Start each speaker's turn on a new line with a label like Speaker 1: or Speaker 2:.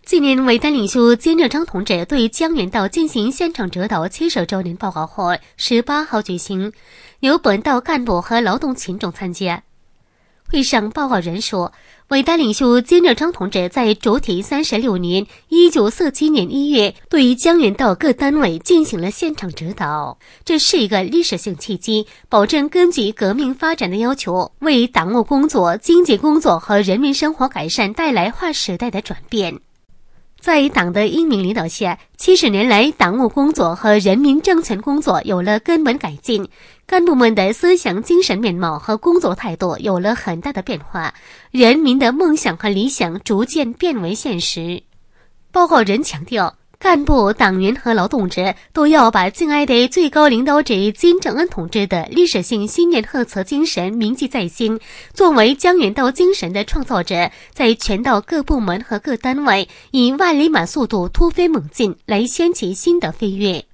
Speaker 1: 纪念伟大领袖金日成同志对江原道进行现场指导70周年报告会18号举行，由本道干部和劳动群众参加。会上报告人说，伟大领袖金日成同志在主体36年1947年1月对江原道各单位进行了现场指导，这是一个历史性契机，保证根据革命发展的要求，为党务工作、经济工作和人民生活改善带来划时代的转变。在党的英明领导下，70年来党务工作和人民政权工作有了根本改进，干部们的思想精神面貌和工作态度有了很大的变化，人民的梦想和理想逐渐变为现实。报告人强调，干部、党员和劳动者都要把敬爱的最高领导者金正恩同志的历史性新年贺词精神铭记在心，作为江原道精神的创造者，在全道各部门和各单位以万里马速度突飞猛进，来掀起新的飞跃。